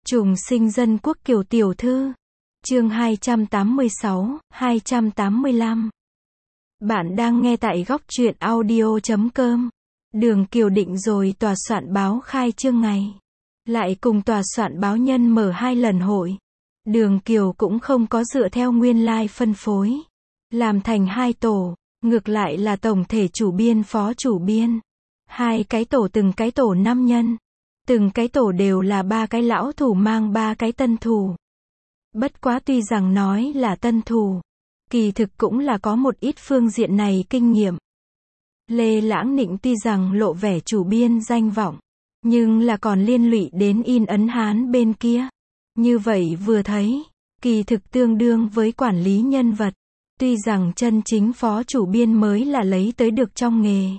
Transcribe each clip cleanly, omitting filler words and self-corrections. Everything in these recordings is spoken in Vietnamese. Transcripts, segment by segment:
Trùng sinh dân quốc Kiều tiểu thư. Chương 286, 285. Bạn đang nghe tại góc truyện audio.com. Đường Kiều định rồi tòa soạn báo khai trương ngày. Lại cùng tòa soạn báo Nhân mở 2 lần hội. Đường Kiều cũng không có dựa theo nguyên lai phân phối. Làm thành 2 tổ, ngược lại là tổng thể chủ biên phó chủ biên. 2 cái tổ, từng cái tổ 5 nhân. Từng cái tổ đều là 3 cái lão thủ mang 3 cái tân thủ. Bất quá tuy rằng nói là tân thủ, kỳ thực cũng là có một ít phương diện này kinh nghiệm. Lê Lãng Nịnh tuy rằng lộ vẻ chủ biên danh vọng, nhưng là còn liên lụy đến in ấn Hán bên kia. Như vậy vừa thấy, kỳ thực tương đương với quản lý nhân vật. Tuy rằng chân chính phó chủ biên mới là lấy tới được trong nghề.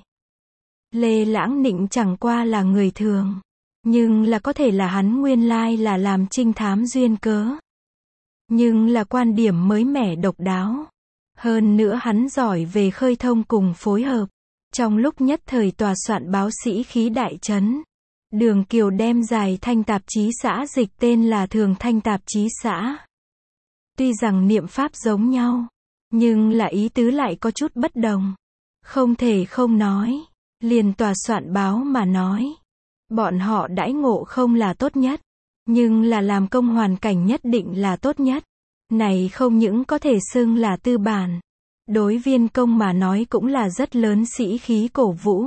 Lê Lãng Nịnh chẳng qua là người thường, nhưng là có thể là hắn nguyên lai là làm trinh thám duyên cớ. Nhưng là quan điểm mới mẻ độc đáo. Hơn nữa hắn giỏi về khơi thông cùng phối hợp. Trong lúc nhất thời tòa soạn báo sĩ khí đại trấn, Đường Kiều đem Dài Thanh tạp chí xã dịch tên là Thường Thanh tạp chí xã. Tuy rằng niệm pháp giống nhau, nhưng là ý tứ lại có chút bất đồng. Không thể không nói, liền tòa soạn báo mà nói, bọn họ đãi ngộ không là tốt nhất, nhưng là làm công hoàn cảnh nhất định là tốt nhất. Này không những có thể xưng là tư bản, đối viên công mà nói cũng là rất lớn sĩ khí cổ vũ.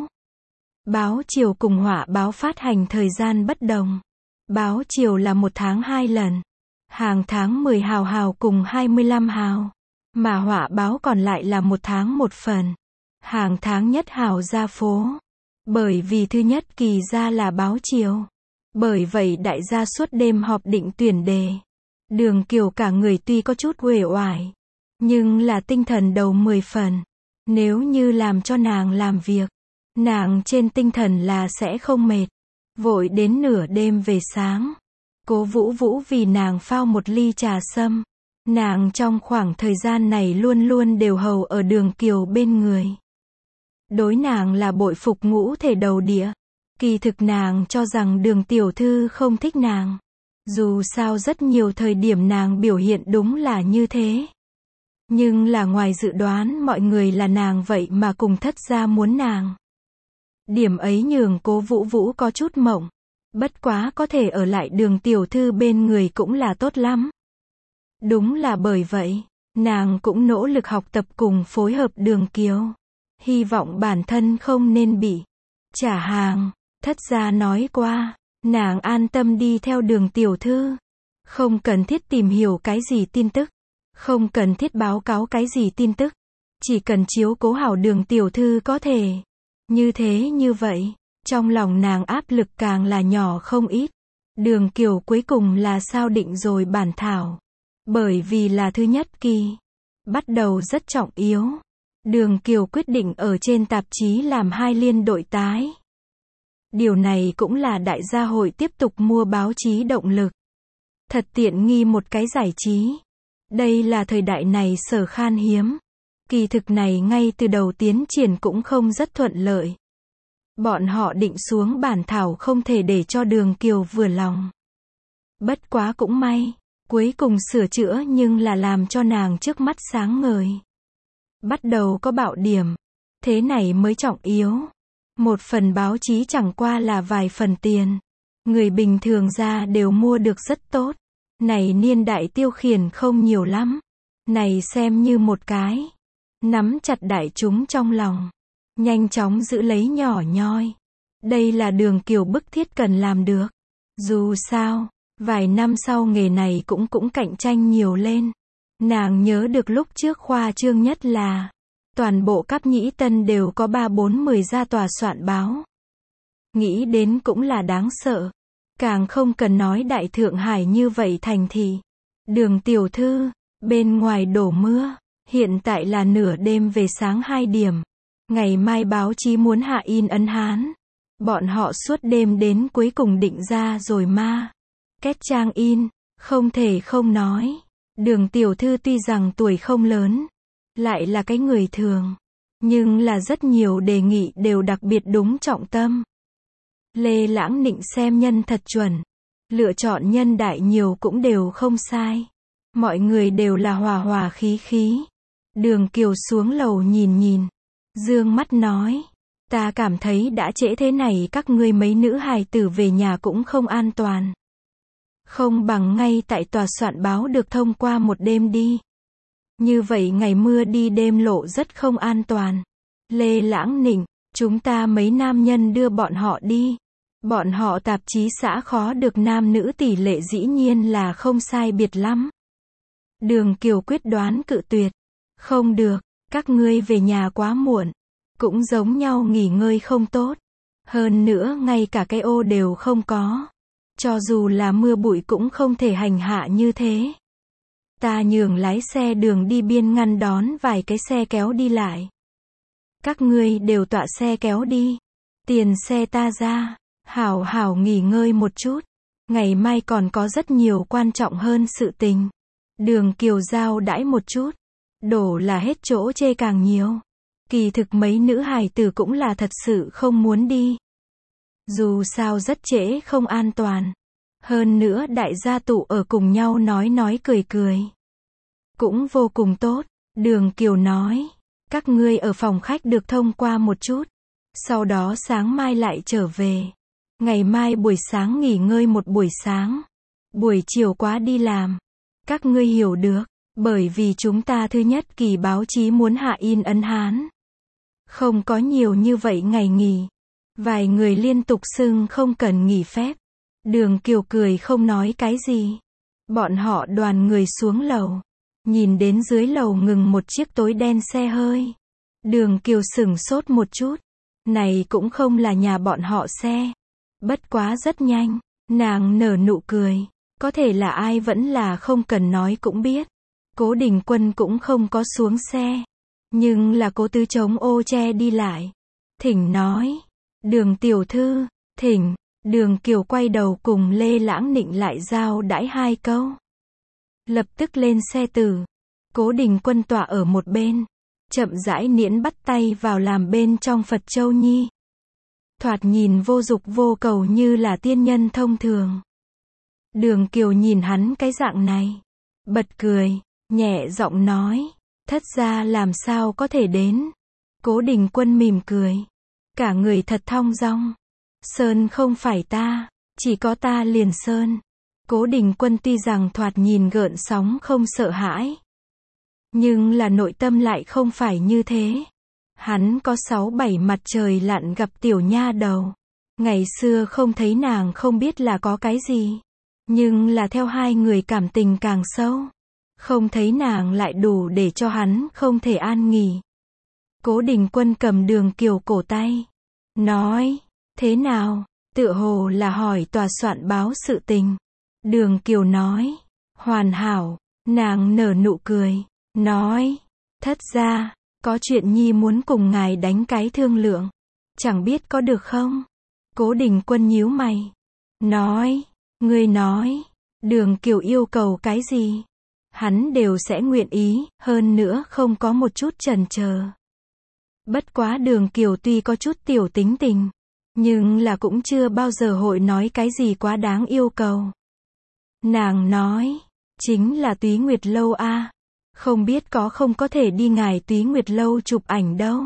Báo Chiều cùng Họa báo phát hành thời gian bất đồng. Báo Chiều là 1 tháng 2 lần, hàng tháng 10 hào cùng 25 hào, mà Họa báo còn lại là 1 tháng 1 phần, hàng tháng nhất hào ra phố. Bởi vì thứ nhất kỳ ra là báo Chiều, bởi vậy đại gia suốt đêm họp định tuyển đề. Đường Kiều cả người tuy có chút uể oải, nhưng là tinh thần đầu 10 phần. Nếu như làm cho nàng làm việc, nàng trên tinh thần là sẽ không mệt. Vội đến nửa đêm về sáng, Cố Vũ Vũ vì nàng phao một ly trà sâm. Nàng trong khoảng thời gian này luôn luôn đều hầu ở Đường Kiều bên người. Đối nàng là bội phục ngũ thể đầu địa. Kỳ thực nàng cho rằng Đường tiểu thư không thích nàng. Dù sao rất nhiều thời điểm nàng biểu hiện đúng là như thế. Nhưng là ngoài dự đoán mọi người là nàng vậy mà cùng thất gia muốn nàng. Điểm ấy nhường Cố Vũ Vũ có chút mộng. Bất quá có thể ở lại Đường tiểu thư bên người cũng là tốt lắm. Đúng là bởi vậy, nàng cũng nỗ lực học tập cùng phối hợp Đường Kiều. Hy vọng bản thân không nên bị trả hàng. Thất gia nói qua, nàng an tâm đi theo Đường tiểu thư. Không cần thiết tìm hiểu cái gì tin tức. Không cần thiết báo cáo cái gì tin tức. Chỉ cần chiếu cố hảo Đường tiểu thư có thể. Như thế như vậy, trong lòng nàng áp lực càng là nhỏ không ít. Đường Kiều cuối cùng là sao định rồi bản thảo. Bởi vì là thứ nhất kỳ, bắt đầu rất trọng yếu. Đường Kiều quyết định ở trên tạp chí làm 2 liên đội tái. Điều này cũng là đại gia hội tiếp tục mua báo chí động lực. Thật tiện nghi một cái giải trí. Đây là thời đại này sở khan hiếm. Kỳ thực này ngay từ đầu tiến triển cũng không rất thuận lợi. Bọn họ định xuống bản thảo không thể để cho Đường Kiều vừa lòng. Bất quá cũng may, cuối cùng sửa chữa nhưng là làm cho nàng trước mắt sáng ngời. Bắt đầu có bạo điểm. Thế này mới trọng yếu. Một phần báo chí chẳng qua là vài phần tiền. Người bình thường ra đều mua được rất tốt. Này niên đại tiêu khiển không nhiều lắm. Này xem như một cái. Nắm chặt đại chúng trong lòng. Nhanh chóng giữ lấy nhỏ nhoi. Đây là Đường Kiều bức thiết cần làm được. Dù sao, vài năm sau nghề này cũng cạnh tranh nhiều lên. Nàng nhớ được lúc trước khoa trương nhất là toàn bộ Cáp Nhĩ Tân đều có 3-4-10 gia tòa soạn báo. Nghĩ đến cũng là đáng sợ. Càng không cần nói Đại Thượng Hải như vậy thành thị. Đường tiểu thư, bên ngoài đổ mưa. Hiện tại là nửa đêm về sáng 2 điểm. Ngày mai báo chí muốn hạ in ấn Hán. Bọn họ suốt đêm đến cuối cùng định ra rồi ma kết trang in. Không thể không nói, Đường tiểu thư tuy rằng tuổi không lớn, lại là cái người thường, nhưng là rất nhiều đề nghị đều đặc biệt đúng trọng tâm. Lê Lãng Nịnh xem nhân thật chuẩn. Lựa chọn nhân đại nhiều cũng đều không sai. Mọi người đều là hòa hòa khí khí. Đường Kiều xuống lầu nhìn nhìn. Dương mắt nói. Ta cảm thấy đã trễ thế này các ngươi mấy nữ hài tử về nhà cũng không an toàn. Không bằng ngay tại tòa soạn báo được thông qua một đêm đi. Như vậy ngày mưa đi đêm lộ rất không an toàn. Lê Lãng nịnh, chúng ta mấy nam nhân đưa bọn họ đi. Bọn họ tạp chí xã khó được nam nữ tỷ lệ dĩ nhiên là không sai biệt lắm. Đường Kiều quyết đoán cự tuyệt. Không được, các ngươi về nhà quá muộn. Cũng giống nhau nghỉ ngơi không tốt. Hơn nữa ngay cả cái ô đều không có. Cho dù là mưa bụi cũng không thể hành hạ như thế. Ta nhường lái xe đường đi biên ngăn đón vài cái xe kéo đi lại. Các ngươi đều tọa xe kéo đi. Tiền xe ta ra. Hảo hảo nghỉ ngơi một chút. Ngày mai còn có rất nhiều quan trọng hơn sự tình. Đường Kiều giao đãi một chút. Đổ là hết chỗ chê càng nhiều. Kỳ thực mấy nữ hài tử cũng là thật sự không muốn đi. Dù sao rất trễ không an toàn. Hơn nữa đại gia tụ ở cùng nhau nói cười cười. Cũng vô cùng tốt. Đường Kiều nói. Các ngươi ở phòng khách được thông qua một chút. Sau đó sáng mai lại trở về. Ngày mai buổi sáng nghỉ ngơi một buổi sáng. Buổi chiều quá đi làm. Các ngươi hiểu được. Bởi vì chúng ta thứ nhất kỳ báo chí muốn hạ in ấn Hán. Không có nhiều như vậy ngày nghỉ. Vài người liên tục xưng không cần nghỉ phép. Đường Kiều cười không nói cái gì. Bọn họ đoàn người xuống lầu. Nhìn đến dưới lầu ngừng một chiếc tối đen xe hơi. Đường Kiều sửng sốt một chút. Này cũng không là nhà bọn họ xe. Bất quá rất nhanh. Nàng nở nụ cười. Có thể là ai vẫn là không cần nói cũng biết. Cố Đình Quân cũng không có xuống xe. Nhưng là Cố Tứ chống ô che đi lại. Thỉnh nói. Đường tiểu thư, thỉnh. Đường Kiều quay đầu cùng Lê Lãng Nịnh lại giao đãi hai câu. Lập tức lên xe tử. Cố Đình Quân tọa ở một bên. Chậm rãi niễn bắt tay vào làm bên trong Phật Châu Nhi. Thoạt nhìn vô dục vô cầu như là tiên nhân thông thường. Đường Kiều nhìn hắn cái dạng này. Bật cười, nhẹ giọng nói. Thất gia làm sao có thể đến. Cố Đình Quân mỉm cười. Cả người thật thong dong. Sơn không phải ta, chỉ có ta liền sơn. Cố Đình Quân tuy rằng thoạt nhìn gợn sóng không sợ hãi. Nhưng là nội tâm lại không phải như thế. Hắn có 6-7 mặt trời lặn gặp tiểu nha đầu. Ngày xưa không thấy nàng không biết là có cái gì. Nhưng là theo hai người cảm tình càng sâu. Không thấy nàng lại đủ để cho hắn không thể an nghỉ. Cố Đình Quân cầm Đường Kiều cổ tay. Nói, thế nào, tựa hồ là hỏi tòa soạn báo sự tình. Đường Kiều nói, hoàn hảo, nàng nở nụ cười, nói, thất gia, có chuyện nhi muốn cùng ngài đánh cái thương lượng. Chẳng biết có được không? Cố Đình Quân nhíu mày. Nói, ngươi nói, Đường Kiều yêu cầu cái gì? Hắn đều sẽ nguyện ý, hơn nữa không có một chút chần chờ. Bất quá Đường Kiều tuy có chút tiểu tính tình, nhưng là cũng chưa bao giờ hội nói cái gì quá đáng yêu cầu. Nàng nói, chính là Túy Nguyệt Lâu a. Không biết có không có thể đi ngài Túy Nguyệt Lâu chụp ảnh đâu.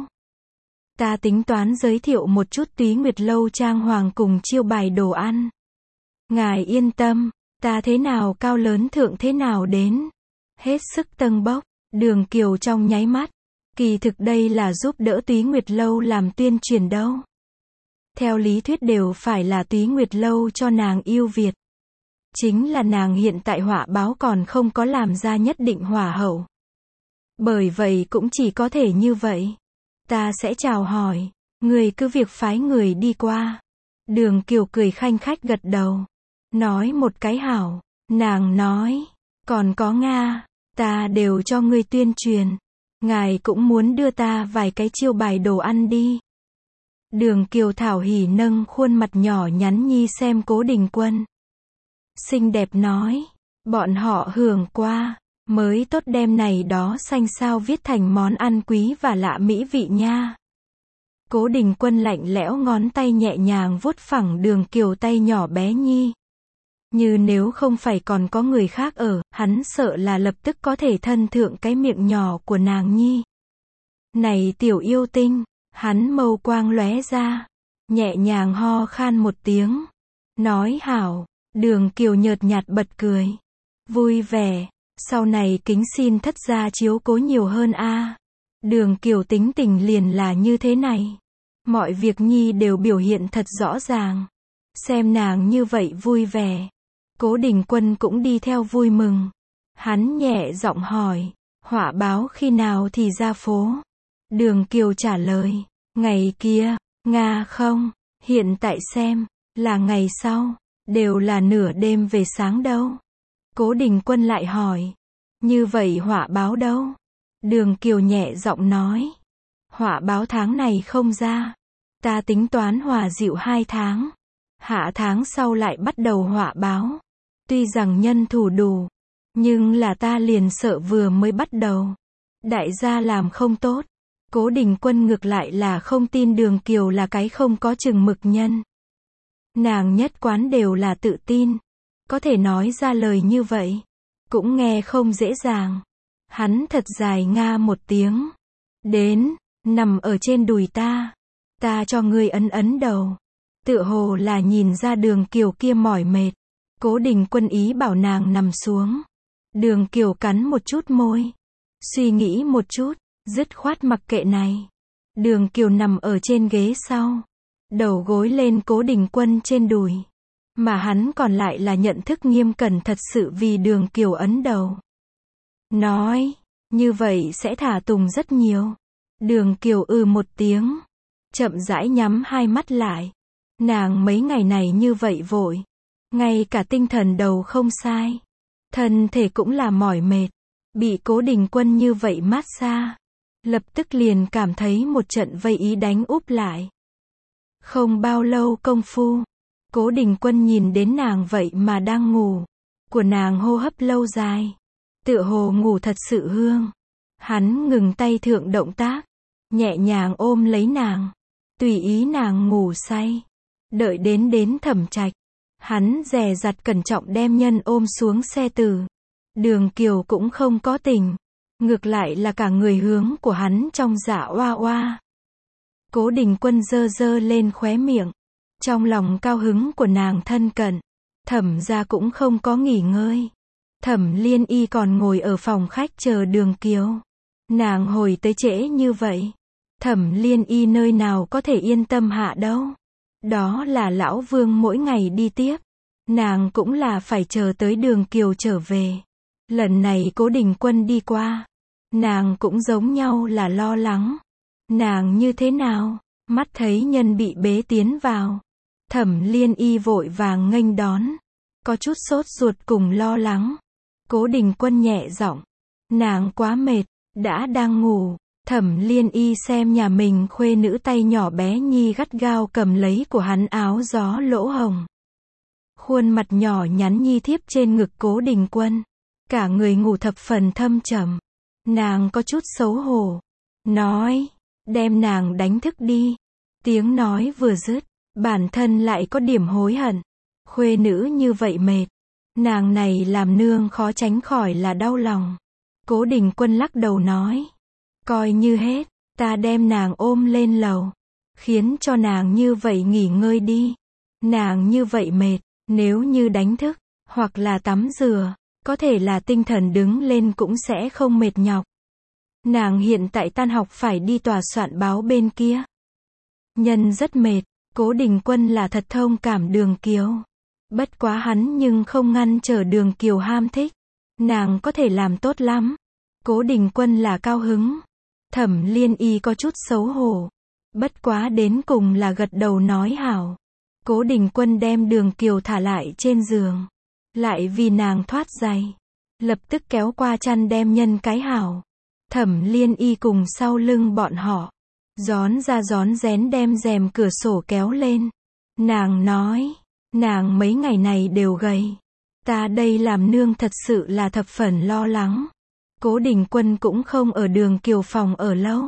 Ta tính toán giới thiệu một chút Túy Nguyệt Lâu trang hoàng cùng chiêu bài đồ ăn. Ngài yên tâm, ta thế nào cao lớn thượng thế nào đến. Hết sức tâng bốc, Đường Kiều trong nháy mắt. Kỳ thực đây là giúp đỡ Túy Nguyệt Lâu làm tuyên truyền đâu. Theo lý thuyết đều phải là Túy Nguyệt Lâu cho nàng yêu Việt. Chính là nàng hiện tại họa báo còn không có làm ra nhất định hỏa hậu. Bởi vậy cũng chỉ có thể như vậy. Ta sẽ chào hỏi, người cứ việc phái người đi qua. Đường Kiều cười khanh khách gật đầu. Nói một cái hảo, nàng nói, còn có Nga, ta đều cho ngươi tuyên truyền. Ngài cũng muốn đưa ta vài cái chiêu bài đồ ăn đi. Đường Kiều thảo hỉ nâng khuôn mặt nhỏ nhắn nhi xem Cố Đình Quân. Xinh đẹp nói, bọn họ hưởng qua, mới tốt đem này đó xanh sao viết thành món ăn quý và lạ mỹ vị nha. Cố Đình Quân lạnh lẽo ngón tay nhẹ nhàng vuốt phẳng Đường Kiều tay nhỏ bé nhi. Như nếu không phải còn có người khác ở, hắn sợ là lập tức có thể thân thượng cái miệng nhỏ của nàng nhi. Này tiểu yêu tinh, hắn mâu quang lóe ra, nhẹ nhàng ho khan một tiếng, nói hảo. Đường Kiều nhợt nhạt bật cười, vui vẻ, sau này kính xin thất gia chiếu cố nhiều hơn a. Đường Kiều tính tình liền là như thế này, mọi việc nhi đều biểu hiện thật rõ ràng. Xem nàng như vậy vui vẻ, Cố Đình Quân cũng đi theo vui mừng. Hắn nhẹ giọng hỏi, họa báo khi nào thì ra phố? Đường Kiều trả lời, ngày kia, Nga không, hiện tại xem, là ngày sau, đều là nửa đêm về sáng đâu. Cố Đình Quân lại hỏi, như vậy họa báo đâu? Đường Kiều nhẹ giọng nói, họa báo tháng này không ra, ta tính toán hòa dịu 2 tháng, hạ tháng sau lại bắt đầu họa báo. Tuy rằng nhân thủ đủ, nhưng là ta liền sợ vừa mới bắt đầu, đại gia làm không tốt. Cố Đình Quân ngược lại là không tin Đường Kiều là cái không có chừng mực nhân. Nàng nhất quán đều là tự tin, có thể nói ra lời như vậy, cũng nghe không dễ dàng. Hắn thật dài nga một tiếng, đến, nằm ở trên đùi ta cho ngươi ấn ấn đầu. Tựa hồ là nhìn ra Đường Kiều kia mỏi mệt, Cố Đình Quân ý bảo nàng nằm xuống. Đường Kiều cắn một chút môi, suy nghĩ một chút, dứt khoát mặc kệ này. Đường Kiều nằm ở trên ghế sau, đầu gối lên Cố Đình Quân trên đùi, mà hắn còn lại là nhận thức nghiêm cẩn thật sự vì Đường Kiều ấn đầu. Nói, như vậy sẽ thả tùng rất nhiều. Đường Kiều một tiếng, chậm rãi nhắm hai mắt lại. Nàng mấy ngày này như vậy vội, ngay cả tinh thần đầu không sai, thân thể cũng là mỏi mệt, bị Cố Đình Quân như vậy mát xa, lập tức liền cảm thấy một trận vây ý đánh úp lại. Không bao lâu công phu, Cố Đình Quân nhìn đến nàng vậy mà đang ngủ, của nàng hô hấp lâu dài, tựa hồ ngủ thật sự hương. Hắn ngừng tay thượng động tác, nhẹ nhàng ôm lấy nàng, tùy ý nàng ngủ say. Đợi đến Thẩm Trạch, hắn dè dặt cẩn trọng đem nhân ôm xuống xe từ. Đường Kiều cũng không có tỉnh, ngược lại là cả người hướng của hắn trong dạ oa oa. Cố Đình Quân giơ giơ lên khóe miệng, trong lòng cao hứng của nàng thân cận. Thẩm gia cũng không có nghỉ ngơi, Thẩm Liên Y còn ngồi ở phòng khách chờ Đường Kiều. Nàng hồi tới trễ như vậy, Thẩm Liên Y nơi nào có thể yên tâm hạ đâu. Đó là lão Vương mỗi ngày đi tiếp, nàng cũng là phải chờ tới Đường Kiều trở về. Lần này Cố Đình Quân đi qua, nàng cũng giống nhau là lo lắng. Nàng như thế nào? Mắt thấy nhân bị bế tiến vào, Thẩm Liên Y vội vàng nghênh đón, có chút sốt ruột cùng lo lắng. Cố Đình Quân nhẹ giọng, nàng quá mệt, đang ngủ. Thẩm Liên Y xem nhà mình khuê nữ tay nhỏ bé nhi gắt gao cầm lấy của hắn áo gió lỗ hồng. Khuôn mặt nhỏ nhắn nhi thiếp trên ngực Cố Đình Quân, cả người ngủ thập phần thâm trầm. Nàng có chút xấu hổ, nói, đem nàng đánh thức đi. Tiếng nói vừa dứt, bản thân lại có điểm hối hận. Khuê nữ như vậy mệt, nàng này làm nương khó tránh khỏi là đau lòng. Cố Đình Quân lắc đầu nói, coi như hết, ta đem nàng ôm lên lầu, khiến cho nàng như vậy nghỉ ngơi đi. Nàng như vậy mệt, nếu như đánh thức, hoặc là tắm rửa, có thể là tinh thần đứng lên cũng sẽ không mệt nhọc. Nàng hiện tại tan học phải đi tòa soạn báo bên kia. Nhân rất mệt, Cố Đình Quân là thật thông cảm Đường Kiều. Bất quá hắn nhưng không ngăn trở Đường Kiều ham thích. Nàng có thể làm tốt lắm. Cố Đình Quân là cao hứng. Thẩm Liên Y có chút xấu hổ. Bất quá đến cùng là gật đầu nói hảo. Cố Đình Quân đem Đường Kiều thả lại trên giường. Lại vì nàng thoát giày, lập tức kéo qua chăn đem nhân cái hảo. Thẩm Liên Y cùng sau lưng bọn họ, rón ra rón rén đem rèm cửa sổ kéo lên. Nàng nói, nàng mấy ngày này đều gầy. Ta đây làm nương thật sự là thập phần lo lắng. Cố Đình Quân cũng không ở Đường Kiều phòng ở lâu.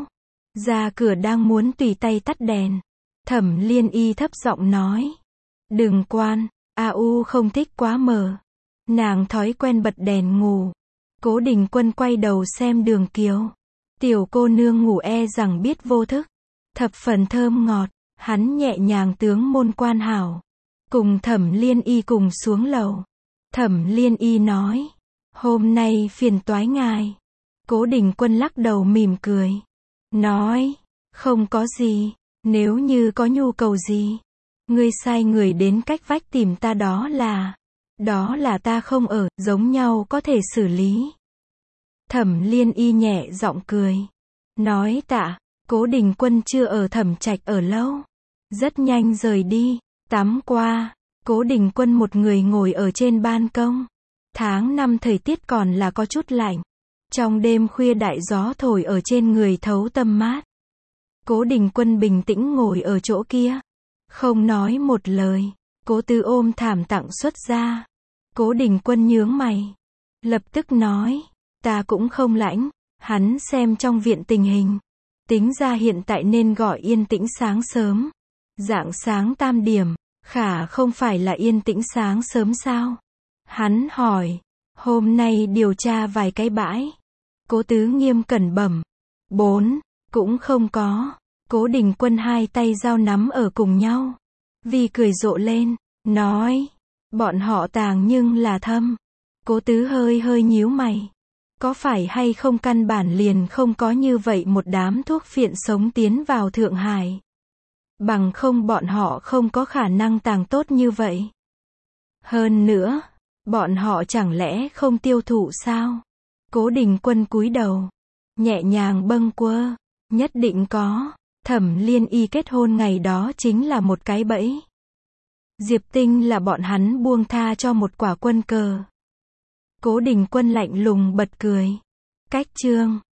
Ra cửa đang muốn tùy tay tắt đèn. Thẩm Liên Y thấp giọng nói, đừng quan, AU không thích quá mờ. Nàng thói quen bật đèn ngủ. Cố Đình Quân quay đầu xem Đường Kiều. Tiểu cô nương ngủ e rằng biết vô thức. Thập phần thơm ngọt, hắn nhẹ nhàng tướng môn quan hảo. Cùng Thẩm Liên Y cùng xuống lầu. Thẩm Liên Y nói, hôm nay phiền toái ngài. Cố Đình Quân lắc đầu mỉm cười. Nói, không có gì, nếu như có nhu cầu gì. Ngươi sai người đến cách vách tìm ta đó là ta không ở, giống nhau có thể xử lý. Thẩm Liên Y nhẹ giọng cười. Nói tạ, Cố Đình Quân chưa ở Thẩm Trạch ở lâu. Rất nhanh rời đi, tắm qua, Cố Đình Quân một người ngồi ở trên ban công. Tháng 5 thời tiết còn là có chút lạnh. Trong đêm khuya đại gió thổi ở trên người thấu tâm mát. Cố Đình Quân bình tĩnh ngồi ở chỗ kia. Không nói một lời. Cố Tứ ôm thảm tặng xuất ra. Cố Đình Quân nhướng mày. Lập tức nói, ta cũng không lãnh. Hắn xem trong viện tình hình. Tính ra hiện tại nên gọi yên tĩnh sáng sớm. Rạng sáng 3 điểm. Khả không phải là yên tĩnh sáng sớm sao? Hắn hỏi, hôm nay điều tra vài cái bãi. Cố Tứ nghiêm cẩn bẩm. 4, cũng không có. Cố Đình Quân hai tay giao nắm ở cùng nhau. Vì cười rộ lên, nói, bọn họ tàng nhưng là thâm. Cố Tứ hơi nhíu mày. Có phải hay không căn bản liền không có như vậy một đám thuốc phiện sống tiến vào Thượng Hải. Bằng không bọn họ không có khả năng tàng tốt như vậy. Hơn nữa, bọn họ chẳng lẽ không tiêu thụ sao? Cố Đình Quân cúi đầu, nhẹ nhàng bâng quơ, nhất định có. Thẩm Liên Y kết hôn ngày đó chính là một cái bẫy. Diệp Tinh là bọn hắn buông tha cho một quả quân cờ. Cố Đình Quân lạnh lùng bật cười. Cách chương